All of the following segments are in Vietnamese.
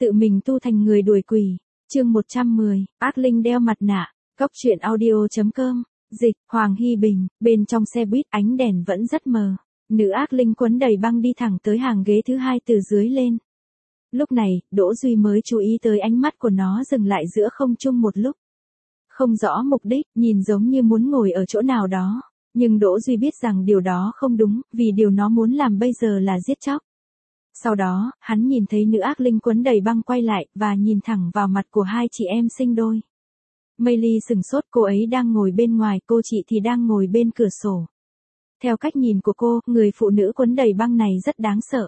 Tự mình tu thành người đuổi quỷ. Chương 110, ác linh đeo mặt nạ. Góc truyện audio.com. Dịch, Hoàng Hy Bình, bên trong xe buýt ánh đèn vẫn rất mờ. Nữ ác linh quấn đầy băng đi thẳng tới hàng ghế thứ hai từ dưới lên. Lúc này, Đỗ Duy mới chú ý tới ánh mắt của nó dừng lại giữa không trung một lúc. Không rõ mục đích, nhìn giống như muốn ngồi ở chỗ nào đó. Nhưng Đỗ Duy biết rằng điều đó không đúng, vì điều nó muốn làm bây giờ là giết chóc. Sau đó, hắn nhìn thấy nữ ác linh quấn đầy băng quay lại, và nhìn thẳng vào mặt của hai chị em sinh đôi. Meili sừng sốt, cô ấy đang ngồi bên ngoài, cô chị thì đang ngồi bên cửa sổ. Theo cách nhìn của cô, người phụ nữ quấn đầy băng này rất đáng sợ.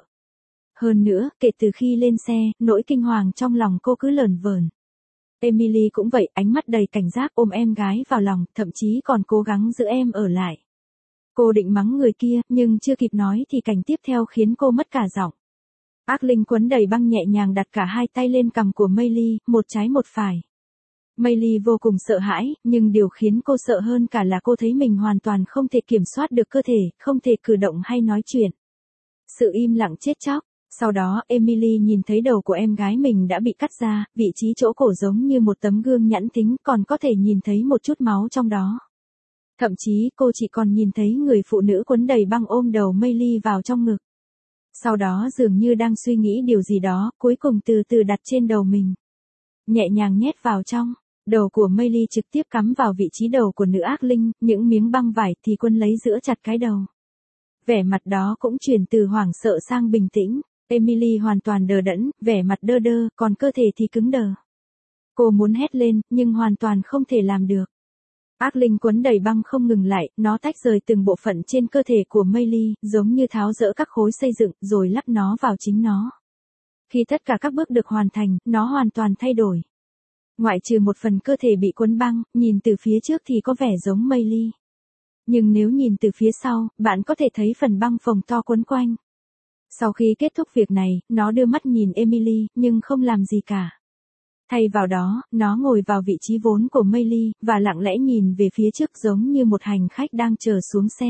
Hơn nữa, kể từ khi lên xe, nỗi kinh hoàng trong lòng cô cứ lởn vởn. Emily cũng vậy, ánh mắt đầy cảnh giác ôm em gái vào lòng, thậm chí còn cố gắng giữ em ở lại. Cô định mắng người kia, nhưng chưa kịp nói thì cảnh tiếp theo khiến cô mất cả giọng. Ác linh quấn đầy băng nhẹ nhàng đặt cả hai tay lên cằm của Meili, một trái một phải. Meili vô cùng sợ hãi, nhưng điều khiến cô sợ hơn cả là cô thấy mình hoàn toàn không thể kiểm soát được cơ thể, không thể cử động hay nói chuyện. Sự im lặng chết chóc. Sau đó, Emily nhìn thấy đầu của em gái mình đã bị cắt ra, vị trí chỗ cổ giống như một tấm gương nhẵn thính, còn có thể nhìn thấy một chút máu trong đó. Thậm chí, cô chỉ còn nhìn thấy người phụ nữ quấn đầy băng ôm đầu Meili vào trong ngực. Sau đó dường như đang suy nghĩ điều gì đó, cuối cùng từ từ đặt trên đầu mình. Nhẹ nhàng nhét vào trong. Đầu của Meili trực tiếp cắm vào vị trí đầu của nữ ác linh, những miếng băng vải thì quân lấy giữa chặt cái đầu. Vẻ mặt đó cũng chuyển từ hoảng sợ sang bình tĩnh. Emily hoàn toàn đờ đẫn, vẻ mặt đơ đơ, còn cơ thể thì cứng đờ. Cô muốn hét lên, nhưng hoàn toàn không thể làm được. Ác linh quấn đầy băng không ngừng lại, nó tách rời từng bộ phận trên cơ thể của Meili, giống như tháo dỡ các khối xây dựng, rồi lắp nó vào chính nó. Khi tất cả các bước được hoàn thành, nó hoàn toàn thay đổi. Ngoại trừ một phần cơ thể bị quấn băng, nhìn từ phía trước thì có vẻ giống Meili. Nhưng nếu nhìn từ phía sau, bạn có thể thấy phần băng phồng to quấn quanh. Sau khi kết thúc việc này, nó đưa mắt nhìn Emily, nhưng không làm gì cả. Thay vào đó, nó ngồi vào vị trí vốn của Meili, và lặng lẽ nhìn về phía trước giống như một hành khách đang chờ xuống xe.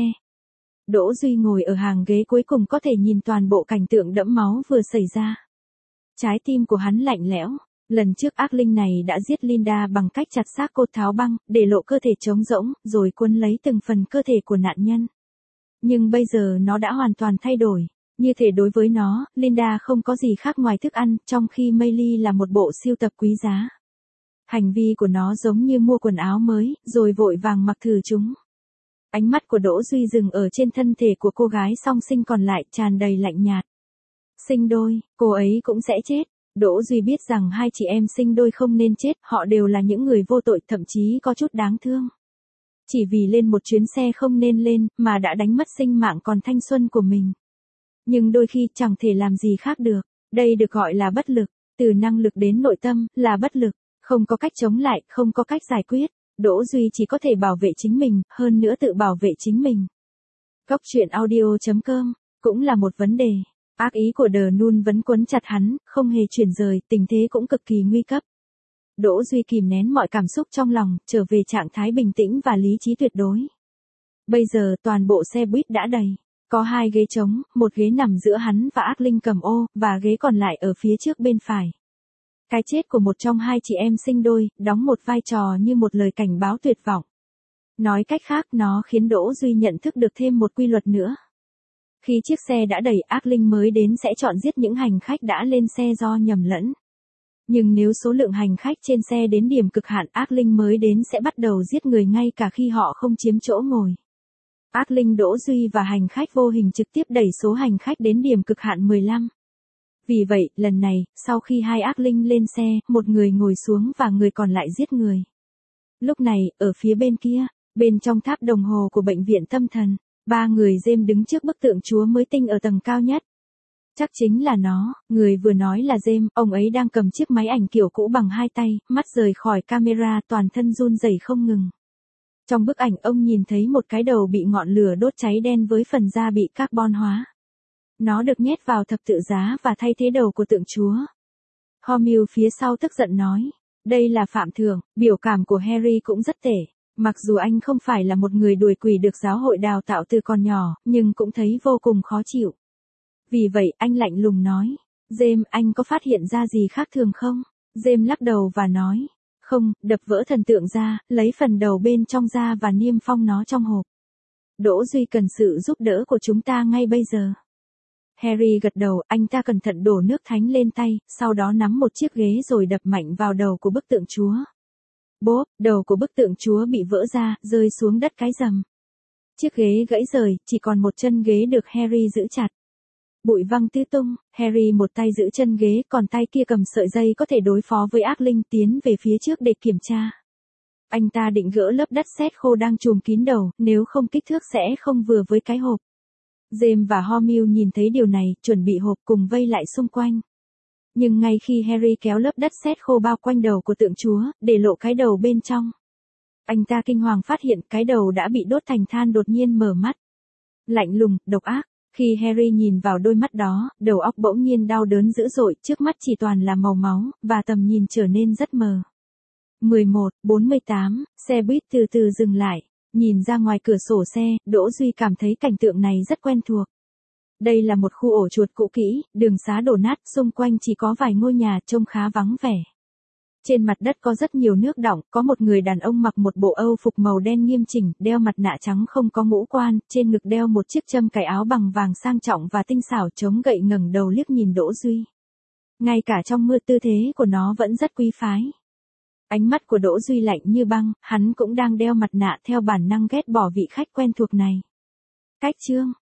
Đỗ Duy ngồi ở hàng ghế cuối cùng có thể nhìn toàn bộ cảnh tượng đẫm máu vừa xảy ra. Trái tim của hắn lạnh lẽo. Lần trước ác linh này đã giết Linda bằng cách chặt xác cô tháo băng, để lộ cơ thể trống rỗng, rồi quấn lấy từng phần cơ thể của nạn nhân. Nhưng bây giờ nó đã hoàn toàn thay đổi. Như thể đối với nó, Linda không có gì khác ngoài thức ăn, trong khi Meili là một bộ sưu tập quý giá. Hành vi của nó giống như mua quần áo mới, rồi vội vàng mặc thử chúng. Ánh mắt của Đỗ Duy dừng ở trên thân thể của cô gái song sinh còn lại, tràn đầy lạnh nhạt. Sinh đôi, cô ấy cũng sẽ chết. Đỗ Duy biết rằng hai chị em sinh đôi không nên chết, họ đều là những người vô tội, thậm chí có chút đáng thương. Chỉ vì lên một chuyến xe không nên lên, mà đã đánh mất sinh mạng còn thanh xuân của mình. Nhưng đôi khi chẳng thể làm gì khác được, đây được gọi là bất lực, từ năng lực đến nội tâm, là bất lực, không có cách chống lại, không có cách giải quyết, Đỗ Duy chỉ có thể bảo vệ chính mình, hơn nữa tự bảo vệ chính mình. Góc truyện audio.com, cũng là một vấn đề. Ác ý của The Nun vẫn quấn chặt hắn, không hề chuyển rời, tình thế cũng cực kỳ nguy cấp. Đỗ Duy kìm nén mọi cảm xúc trong lòng, trở về trạng thái bình tĩnh và lý trí tuyệt đối. Bây giờ toàn bộ xe buýt đã đầy. Có hai ghế trống, một ghế nằm giữa hắn và ác linh cầm ô, và ghế còn lại ở phía trước bên phải. Cái chết của một trong hai chị em sinh đôi, đóng một vai trò như một lời cảnh báo tuyệt vọng. Nói cách khác, nó khiến Đỗ Duy nhận thức được thêm một quy luật nữa. Khi chiếc xe đã đầy, ác linh mới đến sẽ chọn giết những hành khách đã lên xe do nhầm lẫn. Nhưng nếu số lượng hành khách trên xe đến điểm cực hạn, ác linh mới đến sẽ bắt đầu giết người ngay cả khi họ không chiếm chỗ ngồi. Ác linh Đỗ Duy và hành khách vô hình trực tiếp đẩy số hành khách đến điểm cực hạn 15. Vì vậy, lần này, sau khi hai ác linh lên xe, một người ngồi xuống và người còn lại giết người. Lúc này, ở phía bên kia, bên trong tháp đồng hồ của bệnh viện tâm thần, ba người James đứng trước bức tượng Chúa mới tinh ở tầng cao nhất. Chắc chính là nó, người vừa nói là James, ông ấy đang cầm chiếc máy ảnh kiểu cũ bằng hai tay, mắt rời khỏi camera, toàn thân run rẩy không ngừng. Trong bức ảnh ông nhìn thấy một cái đầu bị ngọn lửa đốt cháy đen với phần da bị carbon hóa. Nó được nhét vào thập tự giá và thay thế đầu của tượng Chúa. Hormel phía sau tức giận nói, đây là phạm thượng, biểu cảm của Harry cũng rất tệ. Mặc dù anh không phải là một người đuổi quỷ được giáo hội đào tạo từ còn nhỏ, nhưng cũng thấy vô cùng khó chịu. Vì vậy, anh lạnh lùng nói, James, anh có phát hiện ra gì khác thường không? James lắc đầu và nói. Không, đập vỡ thần tượng ra, lấy phần đầu bên trong ra và niêm phong nó trong hộp. Đỗ Duy cần sự giúp đỡ của chúng ta ngay bây giờ. Harry gật đầu, anh ta cẩn thận đổ nước thánh lên tay, sau đó nắm một chiếc ghế rồi đập mạnh vào đầu của bức tượng Chúa. Bốp, đầu của bức tượng Chúa bị vỡ ra, rơi xuống đất cái rầm. Chiếc ghế gãy rời, chỉ còn một chân ghế được Harry giữ chặt. Bụi văng tứ tung, Harry một tay giữ chân ghế, còn tay kia cầm sợi dây có thể đối phó với ác linh tiến về phía trước để kiểm tra. Anh ta định gỡ lớp đất sét khô đang trùm kín đầu, nếu không kích thước sẽ không vừa với cái hộp. James và Hermione nhìn thấy điều này, chuẩn bị hộp cùng vây lại xung quanh. Nhưng ngay khi Harry kéo lớp đất sét khô bao quanh đầu của tượng Chúa, để lộ cái đầu bên trong, anh ta kinh hoàng phát hiện cái đầu đã bị đốt thành than, đột nhiên mở mắt. Lạnh lùng, độc ác. Khi Harry nhìn vào đôi mắt đó, đầu óc bỗng nhiên đau đớn dữ dội, trước mắt chỉ toàn là màu máu, và tầm nhìn trở nên rất mờ. 11:48, xe buýt từ từ dừng lại. Nhìn ra ngoài cửa sổ xe, Đỗ Duy cảm thấy cảnh tượng này rất quen thuộc. Đây là một khu ổ chuột cũ kỹ, đường xá đổ nát, xung quanh chỉ có vài ngôi nhà trông khá vắng vẻ. Trên mặt đất có rất nhiều nước đọng, có một người đàn ông mặc một bộ Âu phục màu đen nghiêm chỉnh, đeo mặt nạ trắng không có ngũ quan, trên ngực đeo một chiếc châm cài áo bằng vàng sang trọng và tinh xảo, chống gậy ngẩng đầu liếc nhìn Đỗ Duy. Ngay cả trong mưa tư thế của nó vẫn rất quý phái. Ánh mắt của Đỗ Duy lạnh như băng, hắn cũng đang đeo mặt nạ, theo bản năng ghét bỏ vị khách quen thuộc này. Cách chương